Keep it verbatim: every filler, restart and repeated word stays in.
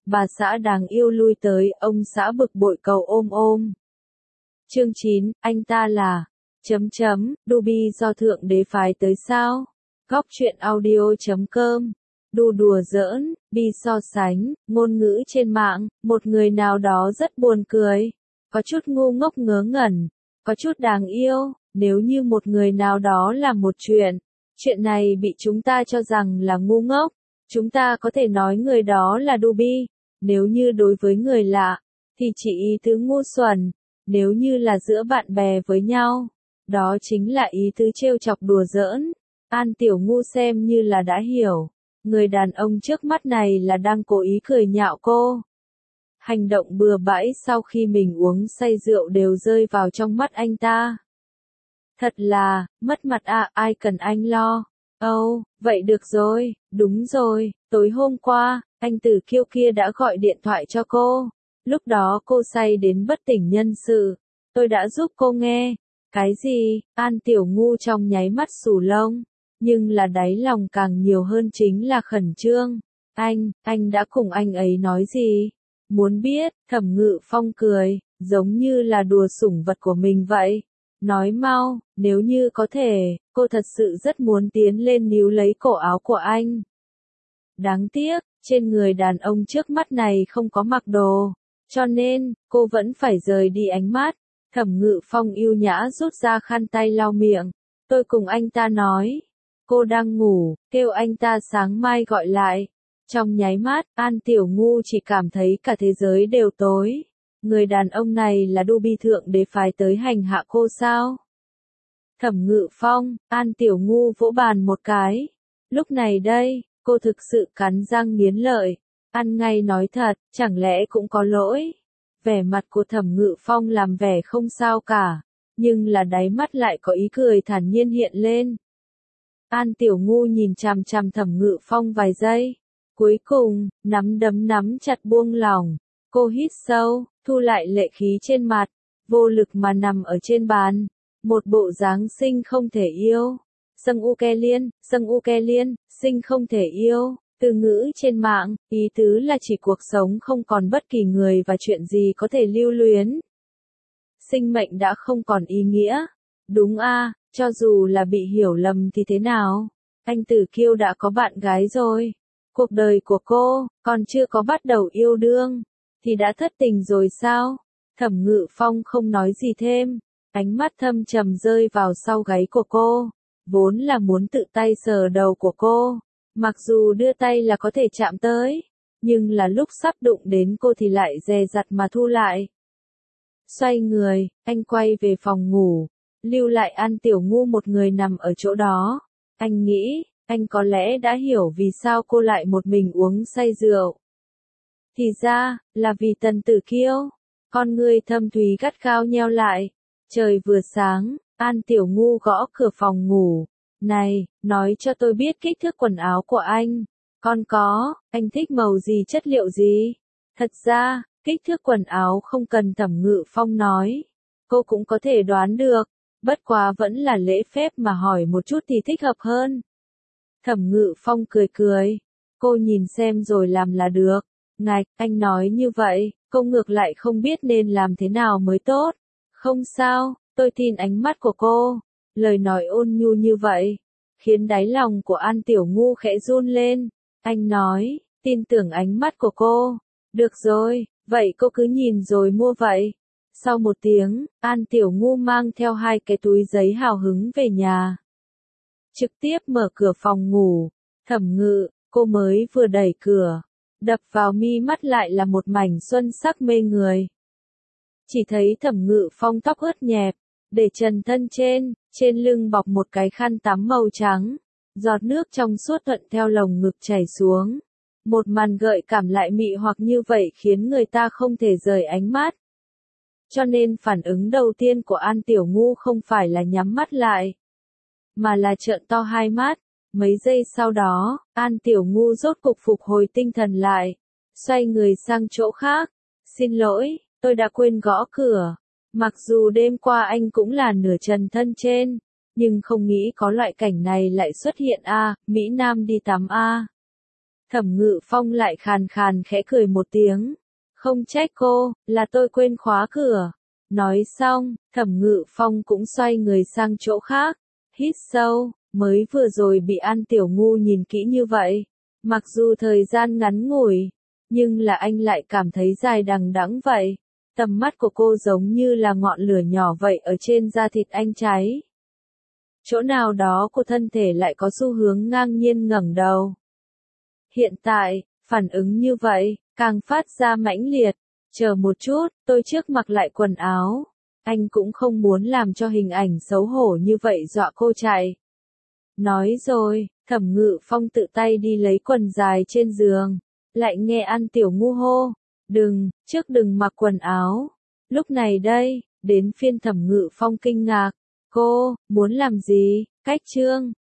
bà xã đáng yêu lui tới, ông xã bực bội cầu ôm ôm. Chương chín, anh ta là, chấm chấm, Ruby do Thượng Đế phái tới sao? Góc truyện audio chấm com. Đùa đùa giỡn, bi so sánh, ngôn ngữ trên mạng, một người nào đó rất buồn cười, có chút ngu ngốc ngớ ngẩn, có chút đáng yêu, nếu như một người nào đó làm một chuyện, chuyện này bị chúng ta cho rằng là ngu ngốc, chúng ta có thể nói người đó là Ruby, nếu như đối với người lạ, thì chỉ ý tứ ngu xuẩn, nếu như là giữa bạn bè với nhau, đó chính là ý tứ trêu chọc đùa giỡn. An Tiểu Ngu xem như là đã hiểu, người đàn ông trước mắt này là đang cố ý cười nhạo cô. Hành động bừa bãi sau khi mình uống say rượu đều rơi vào trong mắt anh ta. Thật là, mất mặt à, ai cần anh lo. Âu, oh, vậy được rồi, đúng rồi, tối hôm qua, anh Tử Kiêu kia đã gọi điện thoại cho cô. Lúc đó cô say đến bất tỉnh nhân sự, tôi đã giúp cô nghe. Cái gì? An Tiểu Ngu trong nháy mắt xù lông, nhưng là đáy lòng càng nhiều hơn chính là khẩn trương. Anh, anh đã cùng anh ấy nói gì? Muốn biết, Thẩm Ngự Phong cười, giống như là đùa sủng vật của mình vậy. Nói mau, nếu như có thể, cô thật sự rất muốn tiến lên níu lấy cổ áo của anh. Đáng tiếc, trên người đàn ông trước mắt này không có mặc đồ, cho nên, cô vẫn phải rời đi ánh mắt. Thẩm Ngự Phong yêu nhã rút ra khăn tay lau miệng. Tôi cùng anh ta nói, cô đang ngủ, kêu anh ta sáng mai gọi lại. Trong nháy mắt, An Tiểu Ngu chỉ cảm thấy cả thế giới đều tối. Người đàn ông này là Ruby Thượng Đế phái tới hành hạ cô sao? Thẩm Ngự Phong, An Tiểu Ngu vỗ bàn một cái. Lúc này đây, cô thực sự cắn răng nghiến lợi. Ăn ngay nói thật, chẳng lẽ cũng có lỗi? Vẻ mặt của Thẩm Ngự Phong làm vẻ không sao cả, nhưng là đáy mắt lại có ý cười thản nhiên hiện lên. An Tiểu Ngu nhìn chằm chằm Thẩm Ngự Phong vài giây, cuối cùng, nắm đấm nắm chặt buông lỏng, cô hít sâu, thu lại lệ khí trên mặt, vô lực mà nằm ở trên bàn, một bộ dáng sinh không thể yêu. Sâng U Ke Liên, Sâng U Ke Liên, sinh không thể yêu. Từ ngữ trên mạng, ý tứ là chỉ cuộc sống không còn bất kỳ người và chuyện gì có thể lưu luyến. Sinh mệnh đã không còn ý nghĩa. Đúng a, à, cho dù là bị hiểu lầm thì thế nào? Anh Tử Kiêu đã có bạn gái rồi. Cuộc đời của cô, còn chưa có bắt đầu yêu đương, thì đã thất tình rồi sao? Thẩm Ngự Phong không nói gì thêm, ánh mắt thâm trầm rơi vào sau gáy của cô, vốn là muốn tự tay sờ đầu của cô. Mặc dù đưa tay là có thể chạm tới, nhưng là lúc sắp đụng đến cô thì lại dè dặt mà thu lại. Xoay người, anh quay về phòng ngủ, lưu lại An Tiểu Ngu một người nằm ở chỗ đó. Anh nghĩ, anh có lẽ đã hiểu vì sao cô lại một mình uống say rượu. Thì ra, là vì Tần Tử Kiêu. Con người thâm thúy gắt gao nheo lại. Trời vừa sáng, An Tiểu Ngu gõ cửa phòng ngủ. Này, nói cho tôi biết kích thước quần áo của anh. Con có, anh thích màu gì chất liệu gì? Thật ra, kích thước quần áo không cần Thẩm Ngự Phong nói. Cô cũng có thể đoán được, bất quá vẫn là lễ phép mà hỏi một chút thì thích hợp hơn. Thẩm Ngự Phong cười cười. Cô nhìn xem rồi làm là được. Ngạch, anh nói như vậy, cô ngược lại không biết nên làm thế nào mới tốt. Không sao, tôi tin ánh mắt của cô. Lời nói ôn nhu như vậy, khiến đáy lòng của An Tiểu Ngu khẽ run lên. Anh nói, tin tưởng ánh mắt của cô. Được rồi, vậy cô cứ nhìn rồi mua vậy. Sau một tiếng, An Tiểu Ngu mang theo hai cái túi giấy hào hứng về nhà. Trực tiếp mở cửa phòng ngủ. Thẩm Ngự, cô mới vừa đẩy cửa. Đập vào mi mắt lại là một mảnh xuân sắc mê người. Chỉ thấy Thẩm Ngự Phong tóc ướt nhẹp, để trần thân trên, trên lưng bọc một cái khăn tắm màu trắng. Giọt nước trong suốt thuận theo lồng ngực chảy xuống. Một màn gợi cảm lại mị hoặc như vậy khiến người ta không thể rời ánh mắt. Cho nên phản ứng đầu tiên của An Tiểu Ngu không phải là nhắm mắt lại, mà là trợn to hai mắt. Mấy giây sau đó, An Tiểu Ngu rốt cục phục hồi tinh thần lại, xoay người sang chỗ khác. Xin lỗi, tôi đã quên gõ cửa. Mặc dù đêm qua anh cũng là nửa trần thân trên, nhưng không nghĩ có loại cảnh này lại xuất hiện a, Mỹ Nam đi tắm a. Thẩm Ngự Phong lại khàn khàn khẽ cười một tiếng. Không trách cô, là tôi quên khóa cửa. Nói xong, Thẩm Ngự Phong cũng xoay người sang chỗ khác. Hít sâu, mới vừa rồi bị An Tiểu Ngu nhìn kỹ như vậy. Mặc dù thời gian ngắn ngủi, nhưng là anh lại cảm thấy dài đằng đẵng vậy. Tầm mắt của cô giống như là ngọn lửa nhỏ vậy ở trên da thịt anh cháy. Chỗ nào đó của thân thể lại có xu hướng ngang nhiên ngẩng đầu. Hiện tại, phản ứng như vậy, càng phát ra mãnh liệt. Chờ một chút, tôi trước mặc lại quần áo. Anh cũng không muốn làm cho hình ảnh xấu hổ như vậy dọa cô chạy. Nói rồi, Thẩm Ngự Phong tự tay đi lấy quần dài trên giường. Lại nghe An Tiểu Ngu hô. Đừng, trước đừng mặc quần áo. Lúc này đây, đến phiên Thẩm Ngự Phong kinh ngạc. Cô, muốn làm gì? Cách trương.